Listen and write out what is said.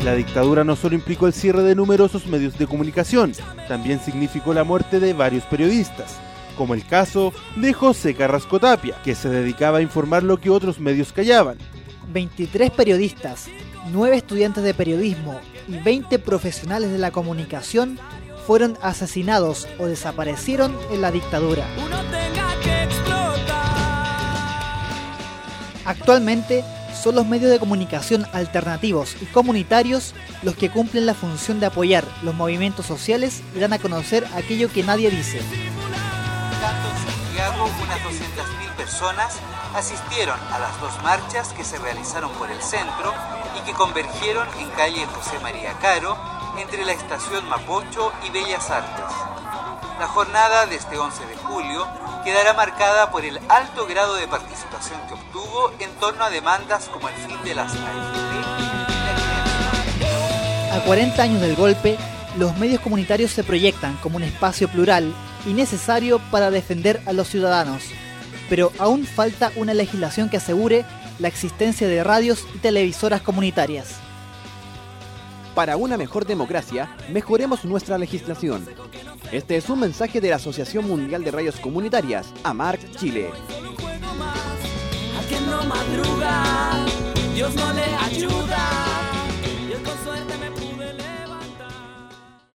La dictadura no solo implicó el cierre de numerosos medios de comunicación, también significó la muerte de varios periodistas, como el caso de José Carrasco Tapia, que se dedicaba a informar lo que otros medios callaban. 23 periodistas, 9 estudiantes de periodismo y 20 profesionales de la comunicación fueron asesinados o desaparecieron en la dictadura. Actualmente son los medios de comunicación alternativos y comunitarios los que cumplen la función de apoyar los movimientos sociales y dan a conocer aquello que nadie dice. Tanto en Santiago, unas 200.000 personas asistieron a las 2 marchas que se realizaron por el centro y que convergieron en calle José María Caro, entre la estación Mapocho y Bellas Artes. La jornada de este 11 de julio quedará marcada por el alto grado de participación que obtuvo en torno a demandas como el fin de las AFP y la... A 40 años del golpe, los medios comunitarios se proyectan como un espacio plural y necesario para defender a los ciudadanos, pero aún falta una legislación que asegure la existencia de radios y televisoras comunitarias. Para una mejor democracia, mejoremos nuestra legislación. Este es un mensaje de la Asociación Mundial de Radios Comunitarias, AMARC Chile. No madruga.